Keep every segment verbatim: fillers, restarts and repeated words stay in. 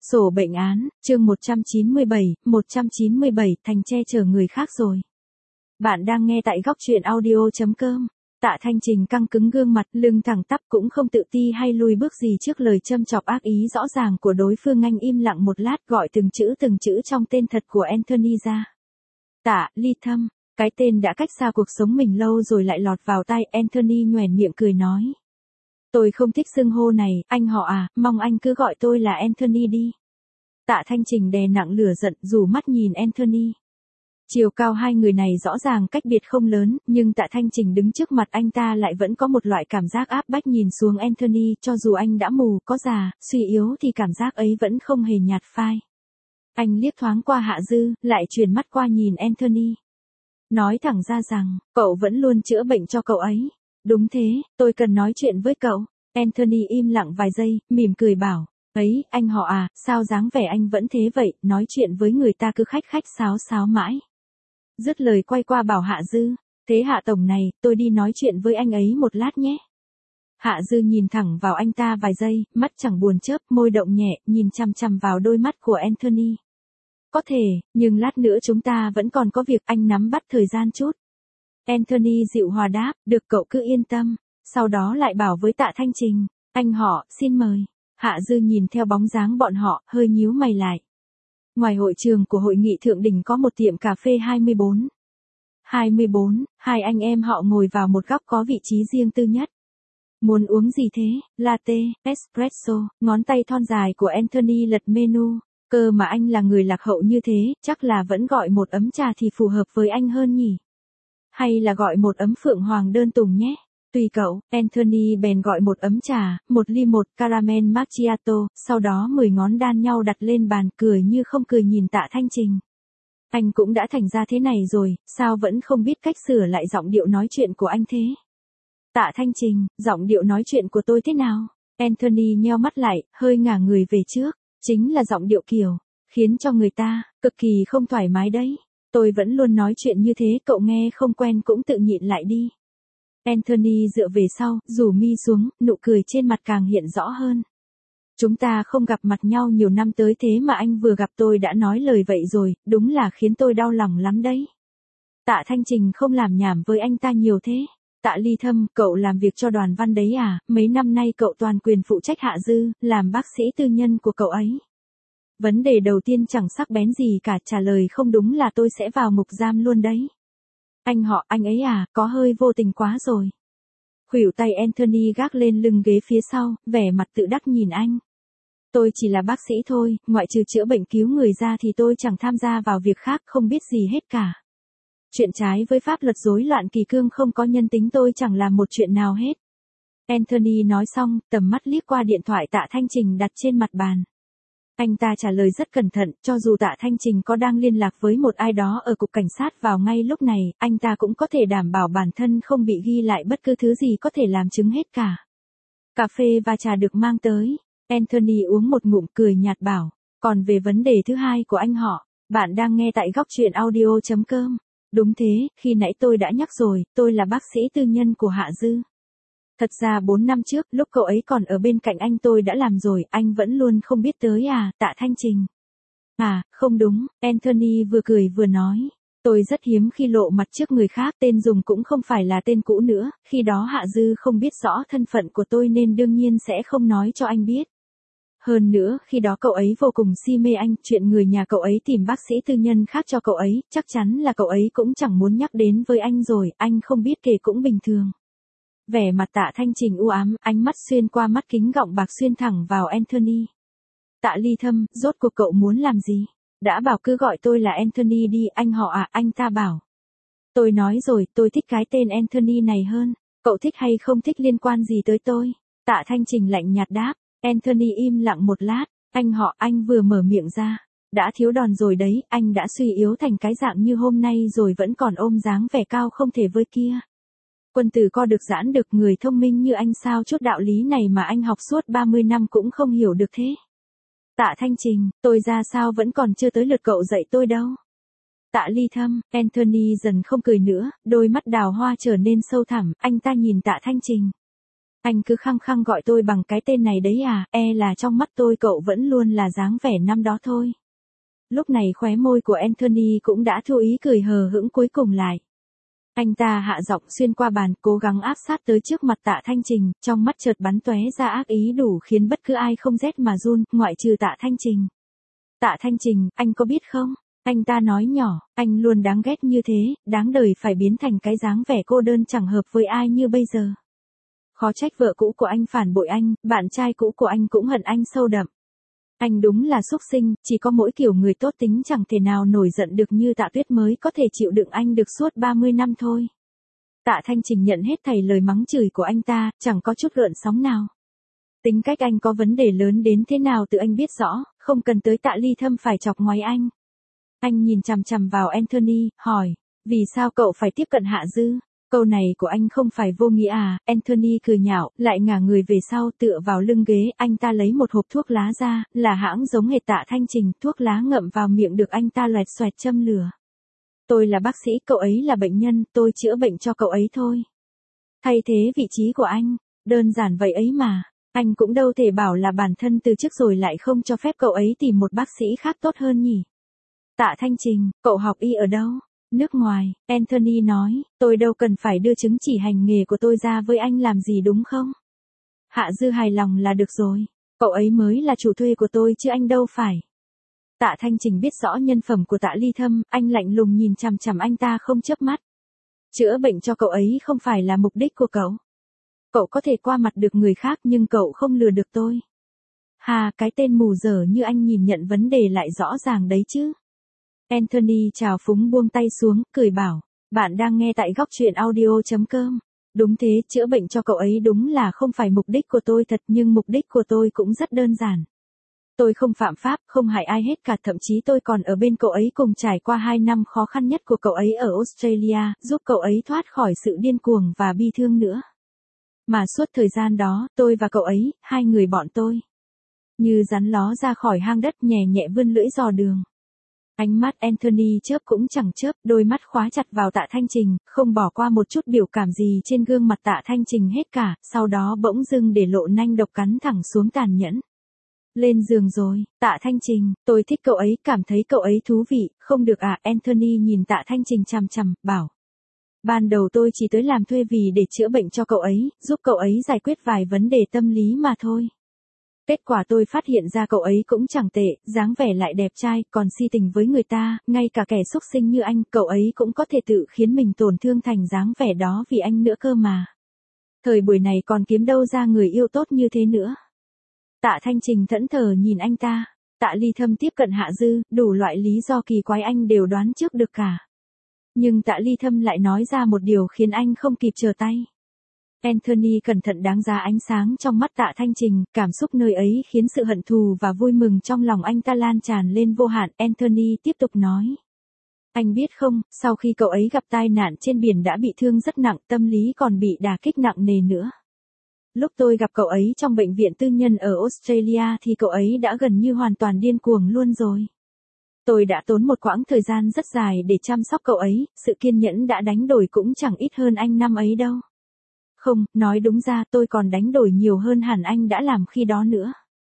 Sổ bệnh án, chương một trăm chín mươi bảy, một trăm chín mươi bảy, thành che chở người khác rồi. Bạn đang nghe tại góc truyện audio chấm com. Tạ Thanh Trình căng cứng gương mặt, lưng thẳng tắp cũng không tự ti hay lùi bước gì trước lời châm chọc ác ý rõ ràng của đối phương. Anh im lặng một lát gọi từng chữ từng chữ trong tên thật của Anthony ra. Tạ Ly Thâm, cái tên đã cách xa cuộc sống mình lâu rồi lại lọt vào tai. Anthony nhoẻn miệng cười nói. Tôi không thích xưng hô này, anh họ à, mong anh cứ gọi tôi là Anthony đi. Tạ Thanh Trình đè nặng lửa giận, rủ mắt nhìn Anthony. Chiều cao hai người này rõ ràng cách biệt không lớn, nhưng Tạ Thanh Trình đứng trước mặt anh ta lại vẫn có một loại cảm giác áp bách. Nhìn xuống Anthony, cho dù anh đã mù, có già, suy yếu thì cảm giác ấy vẫn không hề nhạt phai. Anh liếc thoáng qua Hạ Dư, lại chuyển mắt qua nhìn Anthony. Nói thẳng ra rằng, cậu vẫn luôn chữa bệnh cho cậu ấy. Đúng thế, tôi cần nói chuyện với cậu. Anthony im lặng vài giây, mỉm cười bảo. Ấy, anh họ à, sao dáng vẻ anh vẫn thế vậy, nói chuyện với người ta cứ khách khách sáo sáo mãi. Dứt lời quay qua bảo Hạ Dư. Thế Hạ Tổng này, tôi đi nói chuyện với anh ấy một lát nhé. Hạ Dư nhìn thẳng vào anh ta vài giây, mắt chẳng buồn chớp, môi động nhẹ, nhìn chằm chằm vào đôi mắt của Anthony. Có thể, nhưng lát nữa chúng ta vẫn còn có việc, anh nắm bắt thời gian chút. Anthony dịu hòa đáp, được cậu cứ yên tâm. Sau đó lại bảo với Tạ Thanh Trình, anh họ, xin mời. Hạ Dư nhìn theo bóng dáng bọn họ, hơi nhíu mày lại. Ngoài hội trường của hội nghị thượng đỉnh có một tiệm cà phê hai mươi bốn. hai mươi bốn, hai anh em họ ngồi vào một góc có vị trí riêng tư nhất. Muốn uống gì thế? Latte, espresso, ngón tay thon dài của Anthony lật menu. Cơ mà anh là người lạc hậu như thế, chắc là vẫn gọi một ấm trà thì phù hợp với anh hơn nhỉ? Hay là gọi một ấm phượng hoàng đơn tùng nhé? Tùy cậu. Anthony bèn gọi một ấm trà, một ly một caramel macchiato, sau đó mười ngón đan nhau đặt lên bàn, cười như không cười nhìn Tạ Thanh Trình. Anh cũng đã thành ra thế này rồi, sao vẫn không biết cách sửa lại giọng điệu nói chuyện của anh thế? Tạ Thanh Trình, giọng điệu nói chuyện của tôi thế nào? Anthony nheo mắt lại, hơi ngả người về trước. Chính là giọng điệu kiểu, khiến cho người ta, cực kỳ không thoải mái đấy. Tôi vẫn luôn nói chuyện như thế, cậu nghe không quen cũng tự nhịn lại đi. Anthony dựa về sau, rủ mi xuống, nụ cười trên mặt càng hiện rõ hơn. Chúng ta không gặp mặt nhau nhiều năm tới thế mà anh vừa gặp tôi đã nói lời vậy rồi, đúng là khiến tôi đau lòng lắm đấy. Tạ Thanh Trình không làm nhảm với anh ta nhiều thế. Tạ Ly Thâm, cậu làm việc cho Đoàn Văn đấy à, mấy năm nay cậu toàn quyền phụ trách Hạ Dư, làm bác sĩ tư nhân của cậu ấy. Vấn đề đầu tiên chẳng sắc bén gì cả, trả lời không đúng là tôi sẽ vào ngục giam luôn đấy. Anh họ, anh ấy à, có hơi vô tình quá rồi. Khuỷu tay Anthony gác lên lưng ghế phía sau, vẻ mặt tự đắc nhìn anh. Tôi chỉ là bác sĩ thôi, ngoại trừ chữa bệnh cứu người ra thì tôi chẳng tham gia vào việc khác, không biết gì hết cả. Chuyện trái với pháp luật rối loạn kỷ cương không có nhân tính tôi chẳng làm một chuyện nào hết. Anthony nói xong, tầm mắt liếc qua điện thoại Tạ Thanh Trình đặt trên mặt bàn. Anh ta trả lời rất cẩn thận, cho dù Tạ Thanh Trình có đang liên lạc với một ai đó ở cục cảnh sát vào ngay lúc này, anh ta cũng có thể đảm bảo bản thân không bị ghi lại bất cứ thứ gì có thể làm chứng hết cả. Cà phê và trà được mang tới. Anthony uống một ngụm cười nhạt bảo. Còn về vấn đề thứ hai của anh họ, bạn đang nghe tại góc truyện audio chấm com. Đúng thế, khi nãy tôi đã nhắc rồi, tôi là bác sĩ tư nhân của Hạ Dư. Thật ra bốn năm trước, lúc cậu ấy còn ở bên cạnh anh tôi đã làm rồi, anh vẫn luôn không biết tới à, Tạ Thanh Trình. À, không đúng, Anthony vừa cười vừa nói. Tôi rất hiếm khi lộ mặt trước người khác, tên dùng cũng không phải là tên cũ nữa, khi đó Hạ Dư không biết rõ thân phận của tôi nên đương nhiên sẽ không nói cho anh biết. Hơn nữa, khi đó cậu ấy vô cùng si mê anh, chuyện người nhà cậu ấy tìm bác sĩ tư nhân khác cho cậu ấy, chắc chắn là cậu ấy cũng chẳng muốn nhắc đến với anh rồi, anh không biết kể cũng bình thường. Vẻ mặt Tạ Thanh Trình u ám, ánh mắt xuyên qua mắt kính gọng bạc xuyên thẳng vào Anthony. Tạ Ly Thâm, rốt cuộc cậu muốn làm gì? Đã bảo cứ gọi tôi là Anthony đi, anh họ à, anh ta bảo. Tôi nói rồi, tôi thích cái tên Anthony này hơn, cậu thích hay không thích liên quan gì tới tôi? Tạ Thanh Trình lạnh nhạt đáp. Anthony im lặng một lát, anh họ, anh vừa mở miệng ra. Đã thiếu đòn rồi đấy, anh đã suy yếu thành cái dạng như hôm nay rồi vẫn còn ôm dáng vẻ cao không thể với kia. Quân tử co được giãn được, người thông minh như anh sao chút đạo lý này mà anh học suốt ba mươi năm cũng không hiểu được thế. Tạ Thanh Trình, tôi ra sao vẫn còn chưa tới lượt cậu dạy tôi đâu. Tạ Ly Thâm, Anthony dần không cười nữa, đôi mắt đào hoa trở nên sâu thẳm, anh ta nhìn Tạ Thanh Trình. Anh cứ khăng khăng gọi tôi bằng cái tên này đấy à, e là trong mắt tôi cậu vẫn luôn là dáng vẻ năm đó thôi. Lúc này khóe môi của Anthony cũng đã thu ý cười hờ hững cuối cùng lại. Anh ta hạ giọng xuyên qua bàn, cố gắng áp sát tới trước mặt Tạ Thanh Trình, trong mắt chợt bắn tóe ra ác ý đủ khiến bất cứ ai không rét mà run, ngoại trừ Tạ Thanh Trình. Tạ Thanh Trình, anh có biết không? Anh ta nói nhỏ, anh luôn đáng ghét như thế, đáng đời phải biến thành cái dáng vẻ cô đơn chẳng hợp với ai như bây giờ. Khó trách vợ cũ của anh phản bội anh, bạn trai cũ của anh cũng hận anh sâu đậm. Anh đúng là xúc sinh, chỉ có mỗi kiểu người tốt tính chẳng thể nào nổi giận được như Tạ Tuyết mới có thể chịu đựng anh được suốt ba mươi năm thôi. Tạ Thanh Trình nhận hết thảy lời mắng chửi của anh ta, chẳng có chút gợn sóng nào. Tính cách anh có vấn đề lớn đến thế nào tự anh biết rõ, không cần tới Tạ Ly Thâm phải chọc ngoáy anh. Anh nhìn chằm chằm vào Anthony, hỏi, vì sao cậu phải tiếp cận Hạ Dư? Câu này của anh không phải vô nghĩa à? Anthony cười nhạo, lại ngả người về sau tựa vào lưng ghế, anh ta lấy một hộp thuốc lá ra, là hãng giống hệt Tạ Thanh Trình, thuốc lá ngậm vào miệng được anh ta loẹt xoẹt châm lửa. Tôi là bác sĩ, cậu ấy là bệnh nhân, tôi chữa bệnh cho cậu ấy thôi. Thay thế vị trí của anh, đơn giản vậy ấy mà, anh cũng đâu thể bảo là bản thân từ trước rồi lại không cho phép cậu ấy tìm một bác sĩ khác tốt hơn nhỉ. Tạ Thanh Trình, cậu học y ở đâu? Nước ngoài, Anthony nói, tôi đâu cần phải đưa chứng chỉ hành nghề của tôi ra với anh làm gì đúng không? Hạ Dư hài lòng là được rồi, cậu ấy mới là chủ thuê của tôi chứ anh đâu phải. Tạ Thanh Trình biết rõ nhân phẩm của Tạ Ly Thâm, anh lạnh lùng nhìn chằm chằm anh ta không chớp mắt. Chữa bệnh cho cậu ấy không phải là mục đích của cậu. Cậu có thể qua mặt được người khác nhưng cậu không lừa được tôi. Hà, cái tên mù dở như anh nhìn nhận vấn đề lại rõ ràng đấy chứ. Anthony trào phúng buông tay xuống, cười bảo, bạn đang nghe tại góc truyện audio chấm com. Đúng thế, chữa bệnh cho cậu ấy đúng là không phải mục đích của tôi thật nhưng mục đích của tôi cũng rất đơn giản. Tôi không phạm pháp, không hại ai hết cả, thậm chí tôi còn ở bên cậu ấy cùng trải qua hai năm khó khăn nhất của cậu ấy ở Australia, giúp cậu ấy thoát khỏi sự điên cuồng và bi thương nữa. Mà suốt thời gian đó, tôi và cậu ấy, hai người bọn tôi, như rắn ló ra khỏi hang đất nhẹ nhẹ vươn lưỡi dò đường. Ánh mắt Anthony chớp cũng chẳng chớp, đôi mắt khóa chặt vào Tạ Thanh Trình, không bỏ qua một chút biểu cảm gì trên gương mặt Tạ Thanh Trình hết cả, sau đó bỗng dưng để lộ nanh độc cắn thẳng xuống tàn nhẫn. Lên giường rồi, Tạ Thanh Trình, tôi thích cậu ấy, cảm thấy cậu ấy thú vị, không được à? Anthony nhìn Tạ Thanh Trình chằm chằm, bảo. Ban đầu tôi chỉ tới làm thuê vì để chữa bệnh cho cậu ấy, giúp cậu ấy giải quyết vài vấn đề tâm lý mà thôi. Kết quả tôi phát hiện ra cậu ấy cũng chẳng tệ, dáng vẻ lại đẹp trai, còn si tình với người ta, ngay cả kẻ xúc sinh như anh, cậu ấy cũng có thể tự khiến mình tổn thương thành dáng vẻ đó vì anh nữa cơ mà. Thời buổi này còn kiếm đâu ra người yêu tốt như thế nữa. Tạ Thanh Trình thẫn thờ nhìn anh ta, Tạ Ly Thâm tiếp cận Hạ Dư, đủ loại lý do kỳ quái anh đều đoán trước được cả. Nhưng Tạ Ly Thâm lại nói ra một điều khiến anh không kịp trở tay. Anthony cẩn thận đáng giá ánh sáng trong mắt Tạ Thanh Trình, cảm xúc nơi ấy khiến sự hận thù và vui mừng trong lòng anh ta lan tràn lên vô hạn. Anthony tiếp tục nói. Anh biết không, sau khi cậu ấy gặp tai nạn trên biển đã bị thương rất nặng, tâm lý còn bị đả kích nặng nề nữa. Lúc tôi gặp cậu ấy trong bệnh viện tư nhân ở Australia thì cậu ấy đã gần như hoàn toàn điên cuồng luôn rồi. Tôi đã tốn một quãng thời gian rất dài để chăm sóc cậu ấy, sự kiên nhẫn đã đánh đổi cũng chẳng ít hơn anh năm ấy đâu. Không, nói đúng ra tôi còn đánh đổi nhiều hơn hẳn anh đã làm khi đó nữa.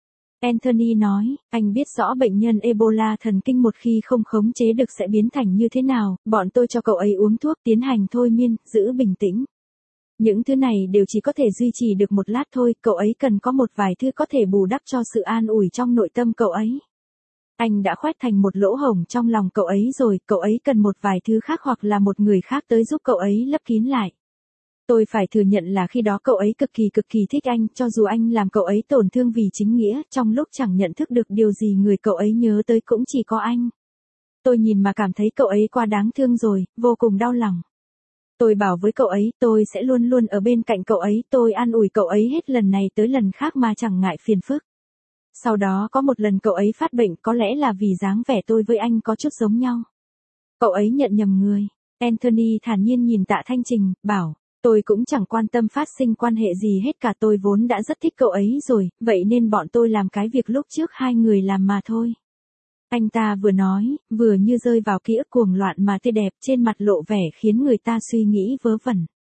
Anthony nói, anh biết rõ bệnh nhân Ebola thần kinh một khi không khống chế được sẽ biến thành như thế nào, bọn tôi cho cậu ấy uống thuốc tiến hành thôi miên, giữ bình tĩnh. Những thứ này đều chỉ có thể duy trì được một lát thôi, cậu ấy cần có một vài thứ có thể bù đắp cho sự an ủi trong nội tâm cậu ấy. Anh đã khoét thành một lỗ hổng trong lòng cậu ấy rồi, cậu ấy cần một vài thứ khác hoặc là một người khác tới giúp cậu ấy lấp kín lại. Tôi phải thừa nhận là khi đó cậu ấy cực kỳ cực kỳ thích anh, cho dù anh làm cậu ấy tổn thương vì chính nghĩa, trong lúc chẳng nhận thức được điều gì người cậu ấy nhớ tới cũng chỉ có anh. Tôi nhìn mà cảm thấy cậu ấy quá đáng thương rồi, vô cùng đau lòng. Tôi bảo với cậu ấy, tôi sẽ luôn luôn ở bên cạnh cậu ấy, tôi an ủi cậu ấy hết lần này tới lần khác mà chẳng ngại phiền phức. Sau đó có một lần cậu ấy phát bệnh, có lẽ là vì dáng vẻ tôi với anh có chút giống nhau. Cậu ấy nhận nhầm người. Anthony thản nhiên nhìn Tạ Thanh Trình, bảo, tôi cũng chẳng quan tâm phát sinh quan hệ gì hết cả, tôi vốn đã rất thích cậu ấy rồi, vậy nên bọn tôi làm cái việc lúc trước hai người làm mà thôi. Anh ta vừa nói, vừa như rơi vào ký ức cuồng loạn mà tươi đẹp, trên mặt lộ vẻ khiến người ta suy nghĩ vớ vẩn.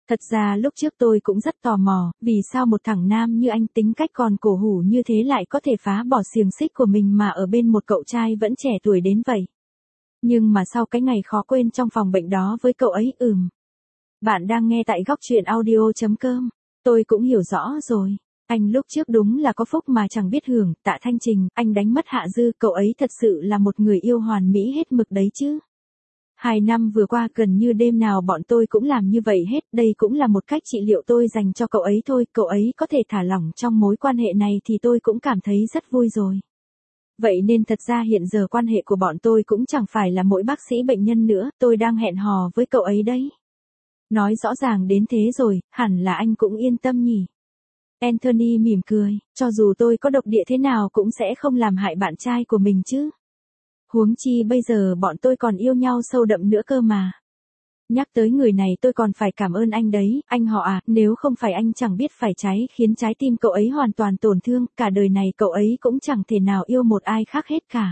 Thật ra lúc trước tôi cũng rất tò mò, vì sao một thằng nam như anh tính cách còn cổ hủ như thế lại có thể phá bỏ xiềng xích của mình mà ở bên một cậu trai vẫn trẻ tuổi đến vậy. Nhưng mà sau cái ngày khó quên trong phòng bệnh đó với cậu ấy ừm. Bạn đang nghe tại góc chuyện audio.com. Tôi cũng hiểu rõ rồi. Anh lúc trước đúng là có phúc mà chẳng biết hưởng, Tạ Thanh Trình, anh đánh mất Hạ Dư, cậu ấy thật sự là một người yêu hoàn mỹ hết mực đấy chứ. Hai năm vừa qua gần như đêm nào bọn tôi cũng làm như vậy hết, đây cũng là một cách trị liệu tôi dành cho cậu ấy thôi, cậu ấy có thể thả lỏng trong mối quan hệ này thì tôi cũng cảm thấy rất vui rồi. Vậy nên thật ra hiện giờ quan hệ của bọn tôi cũng chẳng phải là mỗi bác sĩ bệnh nhân nữa, tôi đang hẹn hò với cậu ấy đấy. Nói rõ ràng đến thế rồi, hẳn là anh cũng yên tâm nhỉ. Anthony mỉm cười, cho dù tôi có độc địa thế nào cũng sẽ không làm hại bạn trai của mình chứ. Huống chi bây giờ bọn tôi còn yêu nhau sâu đậm nữa cơ mà. Nhắc tới người này tôi còn phải cảm ơn anh đấy, anh họ à, nếu không phải anh chẳng biết phải trái khiến trái tim cậu ấy hoàn toàn tổn thương, cả đời này cậu ấy cũng chẳng thể nào yêu một ai khác hết cả.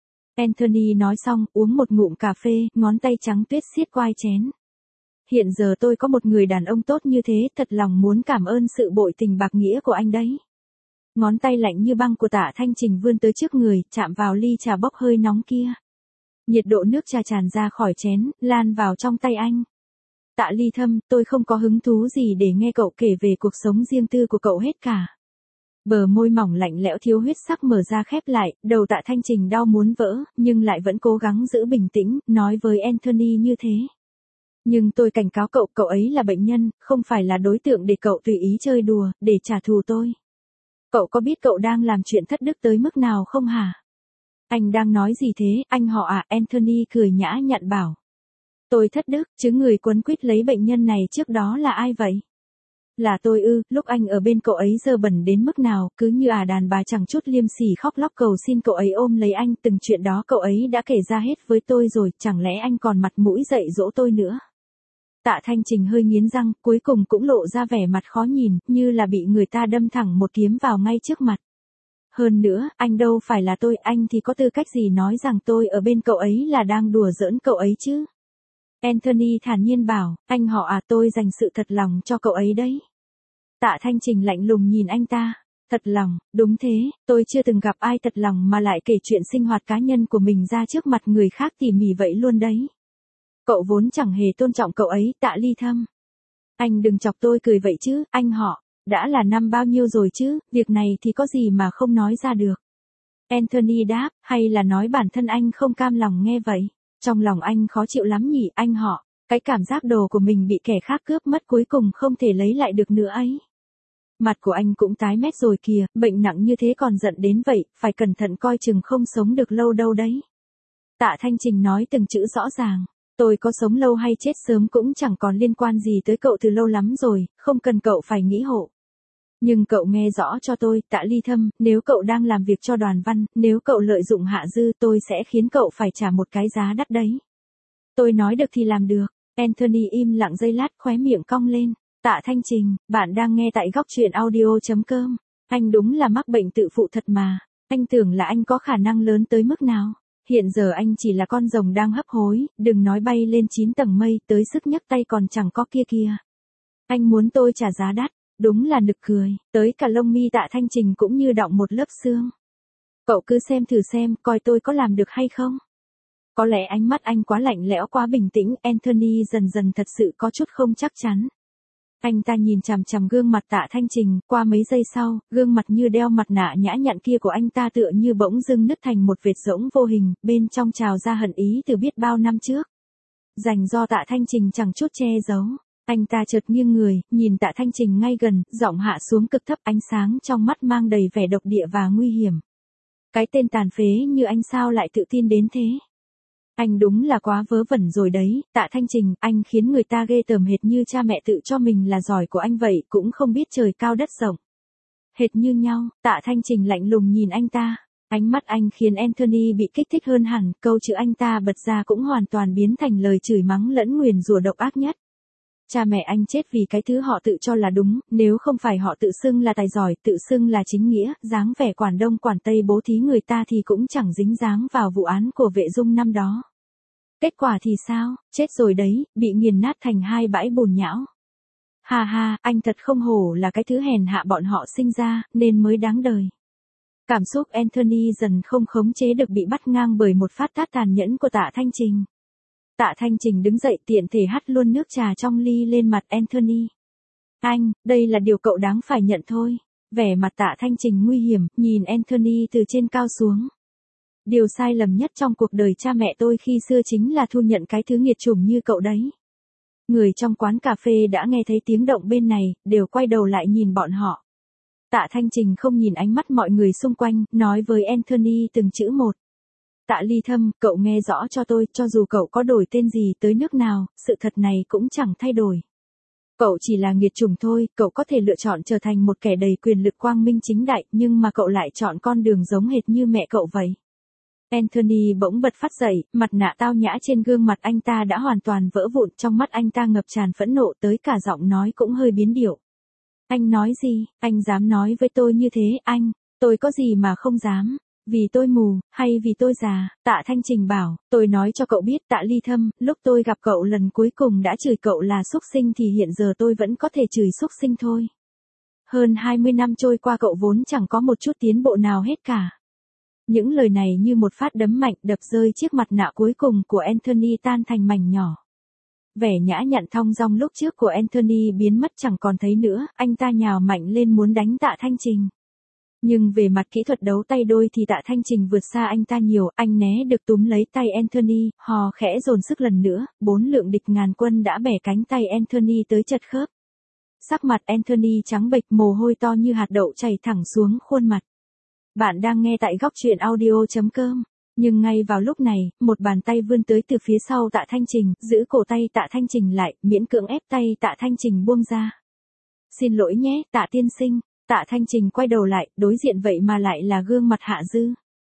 Anthony nói xong, uống một ngụm cà phê, ngón tay trắng tuyết siết quai chén. Hiện giờ tôi có một người đàn ông tốt như thế, thật lòng muốn cảm ơn sự bội tình bạc nghĩa của anh đấy. Ngón tay lạnh như băng của Tạ Thanh Trình vươn tới trước người, chạm vào ly trà bốc hơi nóng kia. Nhiệt độ nước trà tràn ra khỏi chén, lan vào trong tay anh. Tạ Ly Thâm, tôi không có hứng thú gì để nghe cậu kể về cuộc sống riêng tư của cậu hết cả. Bờ môi mỏng lạnh lẽo thiếu huyết sắc mở ra khép lại, đầu Tạ Thanh Trình đau muốn vỡ, nhưng lại vẫn cố gắng giữ bình tĩnh, nói với Anthony như thế. Nhưng tôi cảnh cáo cậu, cậu ấy là bệnh nhân, không phải là đối tượng để cậu tùy ý chơi đùa, để trả thù tôi. Cậu có biết cậu đang làm chuyện thất đức tới mức nào không hả? Anh đang nói gì thế, anh họ à? Anthony cười nhã nhặn bảo. Tôi thất đức, chứ người quấn quýt lấy bệnh nhân này trước đó là ai vậy? Là tôi ư, lúc anh ở bên cậu ấy dơ bẩn đến mức nào, cứ như à đàn bà chẳng chút liêm sỉ khóc lóc cầu xin cậu ấy ôm lấy anh, từng chuyện đó cậu ấy đã kể ra hết với tôi rồi, chẳng lẽ anh còn mặt mũi dạy dỗ tôi nữa? Tạ Thanh Trình hơi nghiến răng, cuối cùng cũng lộ ra vẻ mặt khó nhìn, như là bị người ta đâm thẳng một kiếm vào ngay trước mặt. Hơn nữa, anh đâu phải là tôi, anh thì có tư cách gì nói rằng tôi ở bên cậu ấy là đang đùa giỡn cậu ấy chứ? Anthony thản nhiên bảo, anh họ à, tôi dành sự thật lòng cho cậu ấy đấy. Tạ Thanh Trình lạnh lùng nhìn anh ta. Thật lòng, đúng thế, tôi chưa từng gặp ai thật lòng mà lại kể chuyện sinh hoạt cá nhân của mình ra trước mặt người khác tỉ mỉ vậy luôn đấy. Cậu vốn chẳng hề tôn trọng cậu ấy, Tạ Ly Thâm. Anh đừng chọc tôi cười vậy chứ, anh họ, đã là năm bao nhiêu rồi chứ, việc này thì có gì mà không nói ra được. Anthony đáp, hay là nói bản thân anh không cam lòng nghe vậy. Trong lòng anh khó chịu lắm nhỉ, anh họ, cái cảm giác đồ của mình bị kẻ khác cướp mất cuối cùng không thể lấy lại được nữa ấy. Mặt của anh cũng tái mét rồi kìa, bệnh nặng như thế còn giận đến vậy, phải cẩn thận coi chừng không sống được lâu đâu đấy. Tạ Thanh Trình nói từng chữ rõ ràng. Tôi có sống lâu hay chết sớm cũng chẳng còn liên quan gì tới cậu từ lâu lắm rồi, không cần cậu phải nghĩ hộ. Nhưng cậu nghe rõ cho tôi, Tạ Ly Thâm, nếu cậu đang làm việc cho Đoàn Văn, nếu cậu lợi dụng Hạ Dư tôi sẽ khiến cậu phải trả một cái giá đắt đấy. Tôi nói được thì làm được. Anthony im lặng giây lát, khóe miệng cong lên. Tạ Thanh Trình, bạn đang nghe tại góc chuyện audio.com. Anh đúng là mắc bệnh tự phụ thật mà. Anh tưởng là anh có khả năng lớn tới mức nào. Hiện giờ anh chỉ là con rồng đang hấp hối, đừng nói bay lên chín tầng mây, tới sức nhấc tay còn chẳng có kia kia. Anh muốn tôi trả giá đắt, đúng là nực cười, tới cả lông mi Tạ Thanh Trình cũng như đọng một lớp xương. Cậu cứ xem thử xem, coi tôi có làm được hay không. Có lẽ ánh mắt anh quá lạnh lẽo quá bình tĩnh, Anthony dần dần thật sự có chút không chắc chắn. Anh ta nhìn chằm chằm gương mặt Tạ Thanh Trình, qua mấy giây sau, gương mặt như đeo mặt nạ nhã nhặn kia của anh ta tựa như bỗng dưng nứt thành một vệt rỗng vô hình, bên trong trào ra hận ý từ biết bao năm trước. Dành do Tạ Thanh Trình chẳng chút che giấu. Anh ta chợt nghiêng người, nhìn Tạ Thanh Trình ngay gần, giọng hạ xuống cực thấp, ánh sáng trong mắt mang đầy vẻ độc địa và nguy hiểm. Cái tên tàn phế như anh sao lại tự tin đến thế? Anh đúng là quá vớ vẩn rồi đấy, Tạ Thanh Trình, anh khiến người ta ghê tởm hệt như cha mẹ tự cho mình là giỏi của anh vậy, cũng không biết trời cao đất rộng. Hệt như nhau, Tạ Thanh Trình lạnh lùng nhìn anh ta, ánh mắt anh khiến Anthony bị kích thích hơn hẳn, câu chữ anh ta bật ra cũng hoàn toàn biến thành lời chửi mắng lẫn nguyền rủa độc ác nhất. Cha mẹ anh chết vì cái thứ họ tự cho là đúng, nếu không phải họ tự xưng là tài giỏi, tự xưng là chính nghĩa, dáng vẻ quản đông quản tây bố thí người ta thì cũng chẳng dính dáng vào vụ án của Vệ Dung năm đó. Kết quả thì sao, chết rồi đấy, bị nghiền nát thành hai bãi bùn nhão. Ha ha, anh thật không hổ là cái thứ hèn hạ bọn họ sinh ra, nên mới đáng đời. Cảm xúc Anthony dần không khống chế được bị bắt ngang bởi một phát tát tàn nhẫn của Tạ Thanh Trình. Tạ Thanh Trình đứng dậy tiện thể hắt luôn nước trà trong ly lên mặt Anthony. Anh, đây là điều cậu đáng phải nhận thôi. Vẻ mặt Tạ Thanh Trình nguy hiểm, nhìn Anthony từ trên cao xuống. Điều sai lầm nhất trong cuộc đời cha mẹ tôi khi xưa chính là thu nhận cái thứ nghiệt chủng như cậu đấy. Người trong quán cà phê đã nghe thấy tiếng động bên này, đều quay đầu lại nhìn bọn họ. Tạ Thanh Trình không nhìn ánh mắt mọi người xung quanh, nói với Anthony từng chữ một. Tạ Ly Thâm, cậu nghe rõ cho tôi, cho dù cậu có đổi tên gì tới nước nào, sự thật này cũng chẳng thay đổi. Cậu chỉ là nghiệt chủng thôi, cậu có thể lựa chọn trở thành một kẻ đầy quyền lực quang minh chính đại, nhưng mà cậu lại chọn con đường giống hệt như mẹ cậu vậy. Anthony bỗng bật phát dậy, mặt nạ tao nhã trên gương mặt anh ta đã hoàn toàn vỡ vụn, trong mắt anh ta ngập tràn phẫn nộ, tới cả giọng nói cũng hơi biến điệu. Anh nói gì, anh dám nói với tôi như thế, anh, tôi có gì mà không dám, vì tôi mù, hay vì tôi già, Tạ Thanh Trình bảo, tôi nói cho cậu biết Tạ Ly Thâm, lúc tôi gặp cậu lần cuối cùng đã chửi cậu là súc sinh thì hiện giờ tôi vẫn có thể chửi súc sinh thôi. Hơn hai mươi năm trôi qua cậu vốn chẳng có một chút tiến bộ nào hết cả. Những lời này như một phát đấm mạnh đập rơi chiếc mặt nạ cuối cùng của Anthony tan thành mảnh nhỏ. Vẻ nhã nhặn thong dong lúc trước của Anthony biến mất chẳng còn thấy nữa, anh ta nhào mạnh lên muốn đánh Tạ Thanh Trình. Nhưng về mặt kỹ thuật đấu tay đôi thì Tạ Thanh Trình vượt xa anh ta nhiều, anh né được túm lấy tay Anthony, hò khẽ dồn sức lần nữa, bốn lượng địch ngàn quân đã bẻ cánh tay Anthony tới chật khớp. Sắc mặt Anthony trắng bệch, mồ hôi to như hạt đậu chảy thẳng xuống khuôn mặt. Bạn đang nghe tại góc truyện audio chấm com. Nhưng ngay vào lúc này, một bàn tay vươn tới từ phía sau Tạ Thanh Trình, giữ cổ tay Tạ Thanh Trình lại, miễn cưỡng ép tay Tạ Thanh Trình buông ra. Xin lỗi nhé, Tạ tiên sinh. Tạ Thanh Trình quay đầu lại, đối diện vậy mà lại là gương mặt Hạ Dư.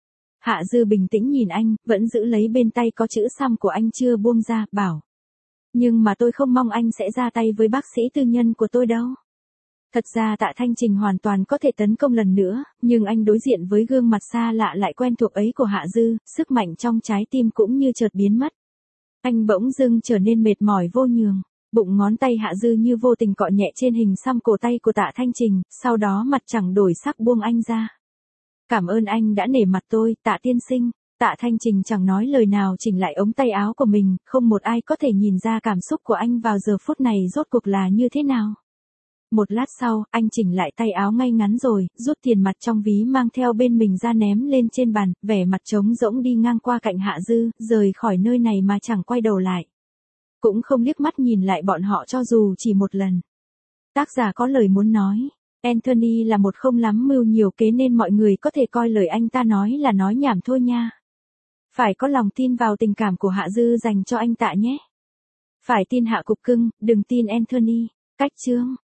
Hạ Dư bình tĩnh nhìn anh, vẫn giữ lấy bên tay có chữ xăm của anh chưa buông ra, bảo. Nhưng mà tôi không mong anh sẽ ra tay với bác sĩ tư nhân của tôi đâu. Thật ra Tạ Thanh Trình hoàn toàn có thể tấn công lần nữa, nhưng anh đối diện với gương mặt xa lạ lại quen thuộc ấy của Hạ Dư, sức mạnh trong trái tim cũng như chợt biến mất. Anh bỗng dưng trở nên mệt mỏi vô nhường, bụng ngón tay Hạ Dư như vô tình cọ nhẹ trên hình xăm cổ tay của Tạ Thanh Trình, sau đó mặt chẳng đổi sắc buông anh ra. Cảm ơn anh đã nể mặt tôi, Tạ tiên sinh. Tạ Thanh Trình chẳng nói lời nào chỉnh lại ống tay áo của mình, không một ai có thể nhìn ra cảm xúc của anh vào giờ phút này rốt cuộc là như thế nào. Một lát sau, anh chỉnh lại tay áo ngay ngắn rồi, rút tiền mặt trong ví mang theo bên mình ra ném lên trên bàn, vẻ mặt trống rỗng đi ngang qua cạnh Hạ Dư, rời khỏi nơi này mà chẳng quay đầu lại. Cũng không liếc mắt nhìn lại bọn họ cho dù chỉ một lần. Tác giả có lời muốn nói. Anthony là một không lắm mưu nhiều kế nên mọi người có thể coi lời anh ta nói là nói nhảm thôi nha. Phải có lòng tin vào tình cảm của Hạ Dư dành cho anh Tạ nhé. Phải tin Hạ Cục Cưng, đừng tin Anthony. Cách chương.